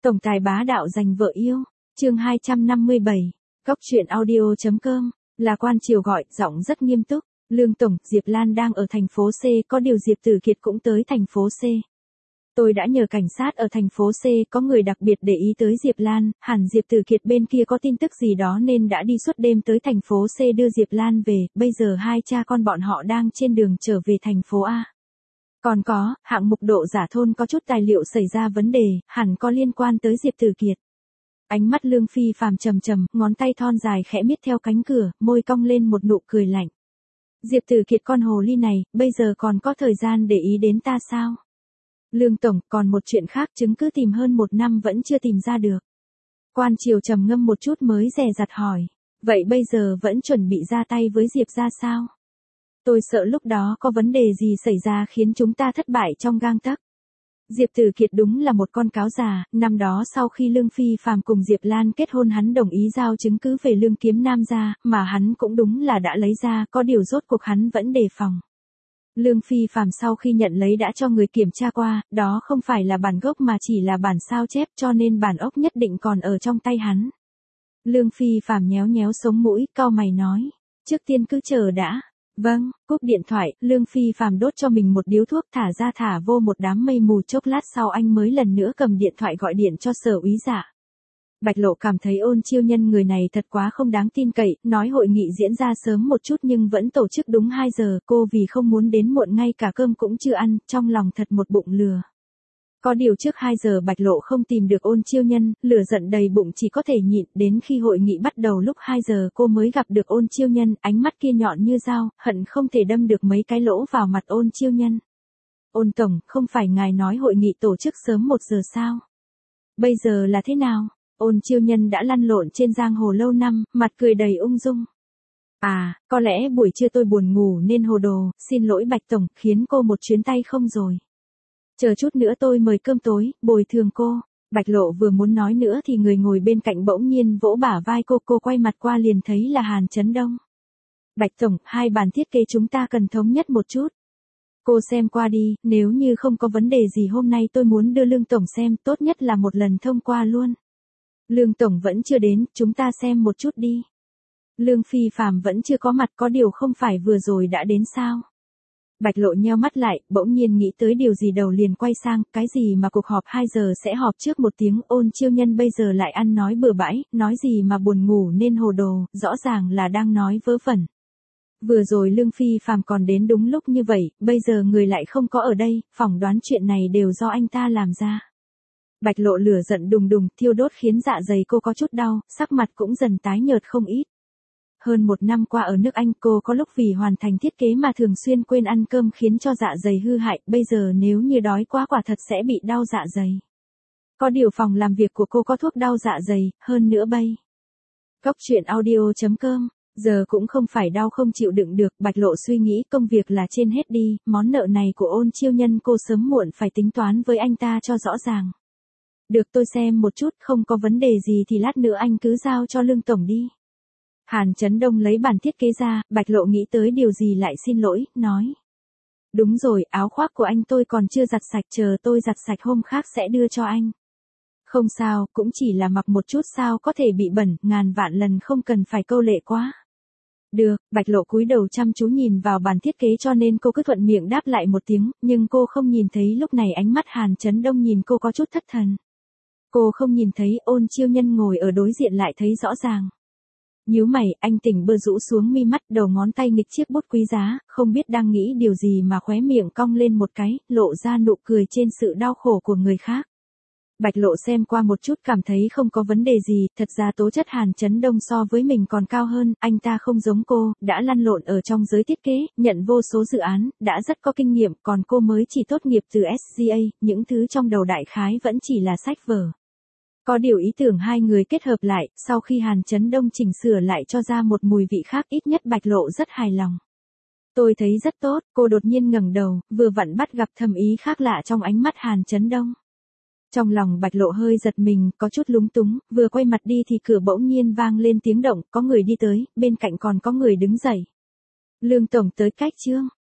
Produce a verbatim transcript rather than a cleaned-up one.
Tổng tài bá đạo giành vợ yêu, chương hai trăm năm mươi bảy, Góc truyện audio.com, là quan triều gọi, giọng rất nghiêm túc, Lương Tổng, Diệp Lan đang ở thành phố C, có điều Diệp Tử Kiệt cũng tới thành phố C. Tôi đã nhờ cảnh sát ở thành phố C, có người đặc biệt để ý tới Diệp Lan, hẳn Diệp Tử Kiệt bên kia có tin tức gì đó nên đã đi suốt đêm tới thành phố C đưa Diệp Lan về, bây giờ hai cha con bọn họ đang trên đường trở về thành phố A. Còn có, hạng mục độ giả thôn có chút tài liệu xảy ra vấn đề, hẳn có liên quan tới Diệp Tử Kiệt. Ánh mắt Lương Phi Phàm trầm trầm, ngón tay thon dài khẽ miết theo cánh cửa, môi cong lên một nụ cười lạnh. Diệp Tử Kiệt con hồ ly này, bây giờ còn có thời gian để ý đến ta sao? Lương Tổng, còn một chuyện khác, chứng cứ tìm hơn một năm vẫn chưa tìm ra được. Quan triều trầm ngâm một chút mới dè dặt hỏi. Vậy bây giờ vẫn chuẩn bị ra tay với Diệp ra sao? Tôi sợ lúc đó có vấn đề gì xảy ra khiến chúng ta thất bại trong gang tấc. Diệp Tử Kiệt đúng là một con cáo già, năm đó sau khi Lương Phi Phàm cùng Diệp Lan kết hôn hắn đồng ý giao chứng cứ về Lương Kiếm Nam ra, mà hắn cũng đúng là đã lấy ra, có điều rốt cuộc hắn vẫn đề phòng. Lương Phi Phàm sau khi nhận lấy đã cho người kiểm tra qua, đó không phải là bản gốc mà chỉ là bản sao chép, cho nên bản ốc nhất định còn ở trong tay hắn. Lương Phi Phàm nhéo nhéo sống mũi, cau mày nói, trước tiên cứ chờ đã. Vâng, cúp điện thoại, Lương Phi Phàm đốt cho mình một điếu thuốc, thả ra thả vô một đám mây mù, chốc lát sau anh mới lần nữa cầm điện thoại gọi điện cho Sở úy Dạ. Bạch Lộ cảm thấy Ôn Chiêu Nhân người này thật quá không đáng tin cậy, nói hội nghị diễn ra sớm một chút nhưng vẫn tổ chức đúng hai giờ, cô vì không muốn đến muộn ngay cả cơm cũng chưa ăn, trong lòng thật một bụng lừa. Có điều trước hai giờ Bạch Lộ không tìm được Ôn Chiêu Nhân, lửa giận đầy bụng chỉ có thể nhịn, đến khi hội nghị bắt đầu lúc hai giờ cô mới gặp được Ôn Chiêu Nhân, ánh mắt kia nhọn như dao, hận không thể đâm được mấy cái lỗ vào mặt Ôn Chiêu Nhân. Ôn Tổng, không phải ngài nói hội nghị tổ chức sớm một giờ sao? Bây giờ là thế nào? Ôn Chiêu Nhân đã lăn lộn trên giang hồ lâu năm, mặt cười đầy ung dung. À, có lẽ buổi trưa tôi buồn ngủ nên hồ đồ, xin lỗi Bạch Tổng, khiến cô một chuyến tay không rồi. Chờ chút nữa tôi mời cơm tối, bồi thường cô. Bạch Lộ vừa muốn nói nữa thì người ngồi bên cạnh bỗng nhiên vỗ bả vai cô, cô quay mặt qua liền thấy là Hàn Chấn Đông. Bạch Tổng, hai bản thiết kế chúng ta cần thống nhất một chút. Cô xem qua đi, nếu như không có vấn đề gì hôm nay tôi muốn đưa Lương Tổng xem, tốt nhất là một lần thông qua luôn. Lương Tổng vẫn chưa đến, chúng ta xem một chút đi. Lương Phi Phàm vẫn chưa có mặt, có điều không phải vừa rồi đã đến sao? Bạch Lộ nheo mắt lại, bỗng nhiên nghĩ tới điều gì đầu liền quay sang, cái gì mà cuộc họp hai giờ sẽ họp trước một tiếng, Ôn Chiêu Nhân bây giờ lại ăn nói bừa bãi, nói gì mà buồn ngủ nên hồ đồ, rõ ràng là đang nói vớ vẩn. Vừa rồi Lương Phi Phàm còn đến đúng lúc như vậy, bây giờ người lại không có ở đây, phỏng đoán chuyện này đều do anh ta làm ra. Bạch Lộ lửa giận đùng đùng, thiêu đốt khiến dạ dày cô có chút đau, sắc mặt cũng dần tái nhợt không ít. Hơn một năm qua ở nước Anh cô có lúc vì hoàn thành thiết kế mà thường xuyên quên ăn cơm khiến cho dạ dày hư hại, bây giờ nếu như đói quá quả thật sẽ bị đau dạ dày. Có điều phòng làm việc của cô có thuốc đau dạ dày, hơn nữa bây. Góc truyện audio.com, giờ cũng không phải đau không chịu đựng được, Bạch Lộ suy nghĩ công việc là trên hết đi, món nợ này của Ôn Chiêu Nhân cô sớm muộn phải tính toán với anh ta cho rõ ràng. Được, tôi xem một chút, không có vấn đề gì thì lát nữa anh cứ giao cho Lương Tổng đi. Hàn Chấn Đông lấy bản thiết kế ra, Bạch Lộ nghĩ tới điều gì lại xin lỗi, nói. Đúng rồi, áo khoác của anh tôi còn chưa giặt sạch, chờ tôi giặt sạch hôm khác sẽ đưa cho anh. Không sao, cũng chỉ là mặc một chút sao có thể bị bẩn, ngàn vạn lần không cần phải câu lệ quá. Được, Bạch Lộ cúi đầu chăm chú nhìn vào bản thiết kế cho nên cô cứ thuận miệng đáp lại một tiếng, nhưng cô không nhìn thấy lúc này ánh mắt Hàn Chấn Đông nhìn cô có chút thất thần. Cô không nhìn thấy, Ôn Chiêu Nhân ngồi ở đối diện lại thấy rõ ràng. Nhíu mày, anh tỉnh bơ rũ xuống mi mắt, đầu ngón tay nghịch chiếc bút quý giá, không biết đang nghĩ điều gì mà khóe miệng cong lên một cái, lộ ra nụ cười trên sự đau khổ của người khác. Bạch Lộ xem qua một chút cảm thấy không có vấn đề gì, thật ra tố chất Hàn Chấn Đông so với mình còn cao hơn, anh ta không giống cô, đã lăn lộn ở trong giới thiết kế, nhận vô số dự án, đã rất có kinh nghiệm, còn cô mới chỉ tốt nghiệp từ ét giê a, những thứ trong đầu đại khái vẫn chỉ là sách vở. Có điều ý tưởng hai người kết hợp lại, sau khi Hàn Chấn Đông chỉnh sửa lại cho ra một mùi vị khác, ít nhất Bạch Lộ rất hài lòng. Tôi thấy rất tốt, cô đột nhiên ngẩng đầu, vừa vặn bắt gặp thầm ý khác lạ trong ánh mắt Hàn Chấn Đông. Trong lòng Bạch Lộ hơi giật mình, có chút lúng túng, vừa quay mặt đi thì cửa bỗng nhiên vang lên tiếng động, có người đi tới, bên cạnh còn có người đứng dậy. Lương Tổng tới cách chưa?